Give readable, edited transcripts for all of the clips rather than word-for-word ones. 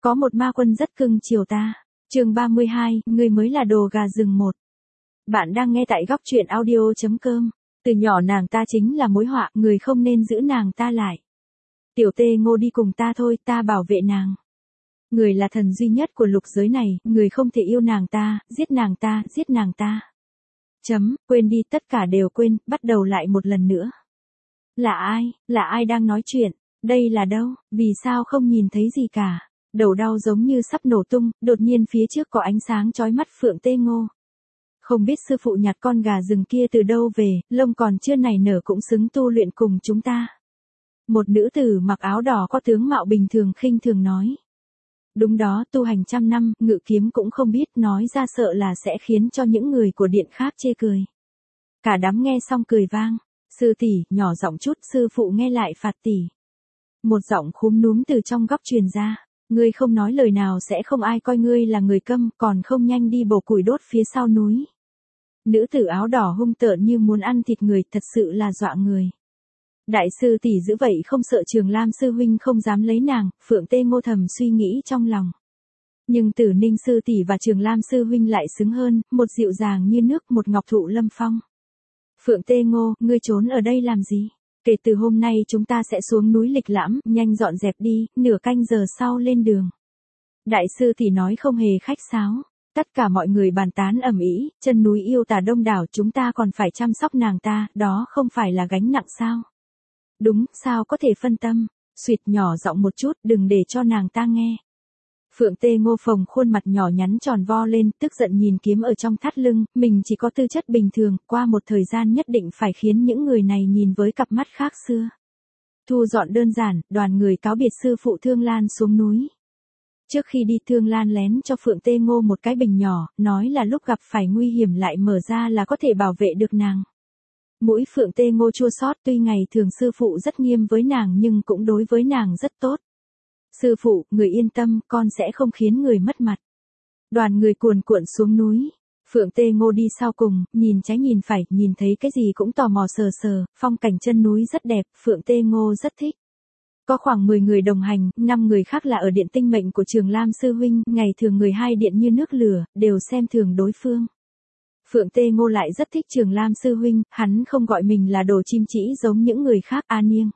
Có một ma quân rất cưng chiều ta. Chương 32, ngươi mới là đồ gà rừng một. Bạn đang nghe tại góc truyện audio.com. Từ nhỏ nàng ta chính là mối họa, người không nên giữ nàng ta lại. Tiểu Tê Ngô đi cùng ta thôi, ta bảo vệ nàng. Người là thần duy nhất của lục giới này, người không thể yêu nàng ta, giết nàng ta, giết nàng ta. Quên đi, tất cả đều quên, bắt đầu lại một lần nữa. Là ai đang nói chuyện? Đây là đâu? Vì sao không nhìn thấy gì cả? Đầu đau giống như sắp nổ tung, đột nhiên phía trước có ánh sáng chói mắt Phượng Tê Ngô. Không biết sư phụ nhặt con gà rừng kia từ đâu về, lông còn chưa nảy nở cũng xứng tu luyện cùng chúng ta. Một nữ tử mặc áo đỏ có tướng mạo bình thường khinh thường nói. Đúng đó, tu hành trăm năm, ngự kiếm cũng không biết, nói ra sợ là sẽ khiến cho những người của điện khác chê cười. Cả đám nghe xong cười vang. Sư tỷ, nhỏ giọng chút, sư phụ nghe lại phạt tỷ. Một giọng khúm núm từ trong góc truyền ra. Ngươi không nói lời nào sẽ không ai coi ngươi là người câm, còn không nhanh đi bổ củi đốt phía sau núi. Nữ tử áo đỏ hung tợn như muốn ăn thịt người, thật sự là dọa người. Đại sư tỷ giữ vậy không sợ Trường Lam sư huynh không dám lấy nàng, Phượng Tê Ngô thầm suy nghĩ trong lòng. Nhưng Tử Ninh sư tỷ và Trường Lam sư huynh lại xứng hơn, một dịu dàng như nước, một ngọc thụ lâm phong. Phượng Tê Ngô, ngươi trốn ở đây làm gì? Kể từ hôm nay chúng ta sẽ xuống núi lịch lãm, nhanh dọn dẹp đi, nửa canh giờ sau lên đường. Đại sư tỷ nói không hề khách sáo. Tất cả mọi người bàn tán ầm ĩ, chân núi yêu tà đông đảo, chúng ta còn phải chăm sóc nàng ta, đó không phải là gánh nặng sao? Đúng, sao có thể phân tâm? Suýt nhỏ giọng một chút, đừng để cho nàng ta nghe. Phượng Tê Ngô phồng khuôn mặt nhỏ nhắn tròn vo lên, tức giận nhìn kiếm ở trong thắt lưng, mình chỉ có tư chất bình thường, qua một thời gian nhất định phải khiến những người này nhìn với cặp mắt khác xưa. Thu dọn đơn giản, đoàn người cáo biệt sư phụ Thương Lan xuống núi. Trước khi đi, Thương Lan lén cho Phượng Tê Ngô một cái bình nhỏ, nói là lúc gặp phải nguy hiểm lại mở ra là có thể bảo vệ được nàng. Mũi Phượng Tê Ngô chua xót, tuy ngày thường sư phụ rất nghiêm với nàng nhưng cũng đối với nàng rất tốt. Sư phụ, người yên tâm, con sẽ không khiến người mất mặt. Đoàn người cuồn cuộn xuống núi. Phượng Tê Ngô đi sau cùng, nhìn trái nhìn phải, nhìn thấy cái gì cũng tò mò sờ sờ, phong cảnh chân núi rất đẹp, Phượng Tê Ngô rất thích. Có khoảng 10 người đồng hành, 5 người khác là ở điện tinh mệnh của Trường Lam sư huynh, ngày thường người hai điện như nước lửa, đều xem thường đối phương. Phượng Tê Ngô lại rất thích Trường Lam sư huynh, hắn không gọi mình là đồ chim chỉ giống những người khác. A Niêng.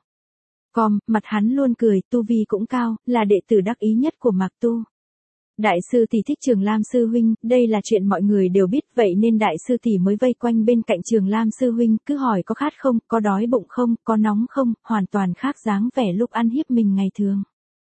Mặt hắn luôn cười, tu vi cũng cao, là đệ tử đắc ý nhất của Mạc Tu. Đại sư tỷ thích Trường Lam sư huynh, đây là chuyện mọi người đều biết, vậy nên đại sư tỷ mới vây quanh bên cạnh Trường Lam sư huynh, cứ hỏi có khát không, có đói bụng không, có nóng không, hoàn toàn khác dáng vẻ lúc ăn hiếp mình ngày thường.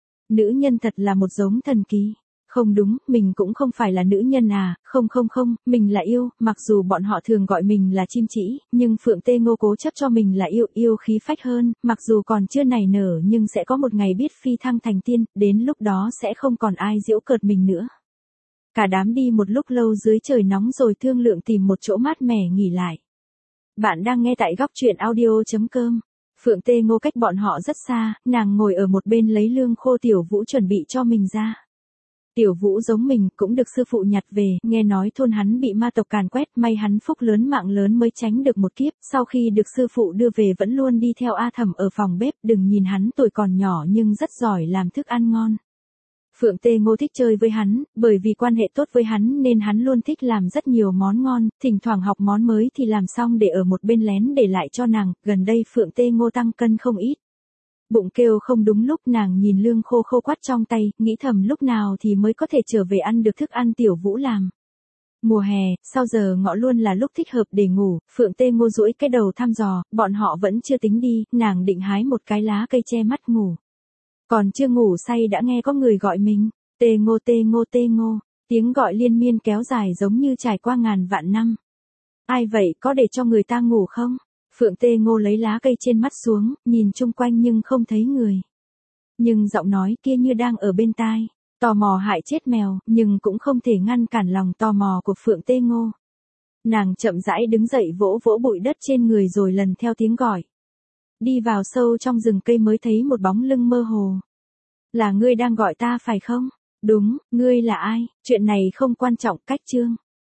Nữ nhân thật là một giống thần kỳ. Không đúng, mình cũng không phải là nữ nhân à, không, mình là yêu, mặc dù bọn họ thường gọi mình là chim chỉ, nhưng Phượng Tê Ngô cố chấp cho mình là yêu khí phách hơn, mặc dù còn chưa nảy nở nhưng sẽ có một ngày biết phi thăng thành tiên, đến lúc đó sẽ không còn ai giễu cợt mình nữa. Cả đám đi một lúc lâu dưới trời nóng rồi thương lượng tìm một chỗ mát mẻ nghỉ lại. Bạn đang nghe tại góc truyện audio.com. Phượng Tê Ngô cách bọn họ rất xa, nàng ngồi ở một bên lấy lương khô Tiểu Vũ chuẩn bị cho mình ra. Tiểu Vũ giống mình, cũng được sư phụ nhặt về, nghe nói thôn hắn bị ma tộc càn quét, may hắn phúc lớn mạng lớn mới tránh được một kiếp, sau khi được sư phụ đưa về vẫn luôn đi theo A Thẩm ở phòng bếp, đừng nhìn hắn tuổi còn nhỏ nhưng rất giỏi làm thức ăn ngon. Phượng Tê Ngô thích chơi với hắn, bởi vì quan hệ tốt với hắn nên hắn luôn thích làm rất nhiều món ngon, thỉnh thoảng học món mới thì làm xong để ở một bên lén để lại cho nàng, gần đây Phượng Tê Ngô tăng cân không ít. Bụng kêu không đúng lúc, nàng nhìn lương khô khô quắt trong tay, nghĩ thầm lúc nào thì mới có thể trở về ăn được thức ăn Tiểu Vũ làm. Mùa hè, sau giờ ngọ luôn là lúc thích hợp để ngủ, Phượng Tê Ngô duỗi cái đầu thăm dò, bọn họ vẫn chưa tính đi, nàng định hái một cái lá cây che mắt ngủ. Còn chưa ngủ say đã nghe có người gọi mình, Tê Ngô Tê Ngô Tê Ngô, tiếng gọi liên miên kéo dài giống như trải qua ngàn vạn năm. Ai vậy, có để cho người ta ngủ không? Phượng Tê Ngô lấy lá cây trên mắt xuống, nhìn chung quanh nhưng không thấy người. Nhưng giọng nói kia như đang ở bên tai, tò mò hại chết mèo, nhưng cũng không thể ngăn cản lòng tò mò của Phượng Tê Ngô. Nàng chậm rãi đứng dậy vỗ vỗ bụi đất trên người rồi lần theo tiếng gọi. Đi vào sâu trong rừng cây mới thấy một bóng lưng mơ hồ. Là ngươi đang gọi ta phải không? Đúng, ngươi là ai? Chuyện này không quan trọng, cách chương.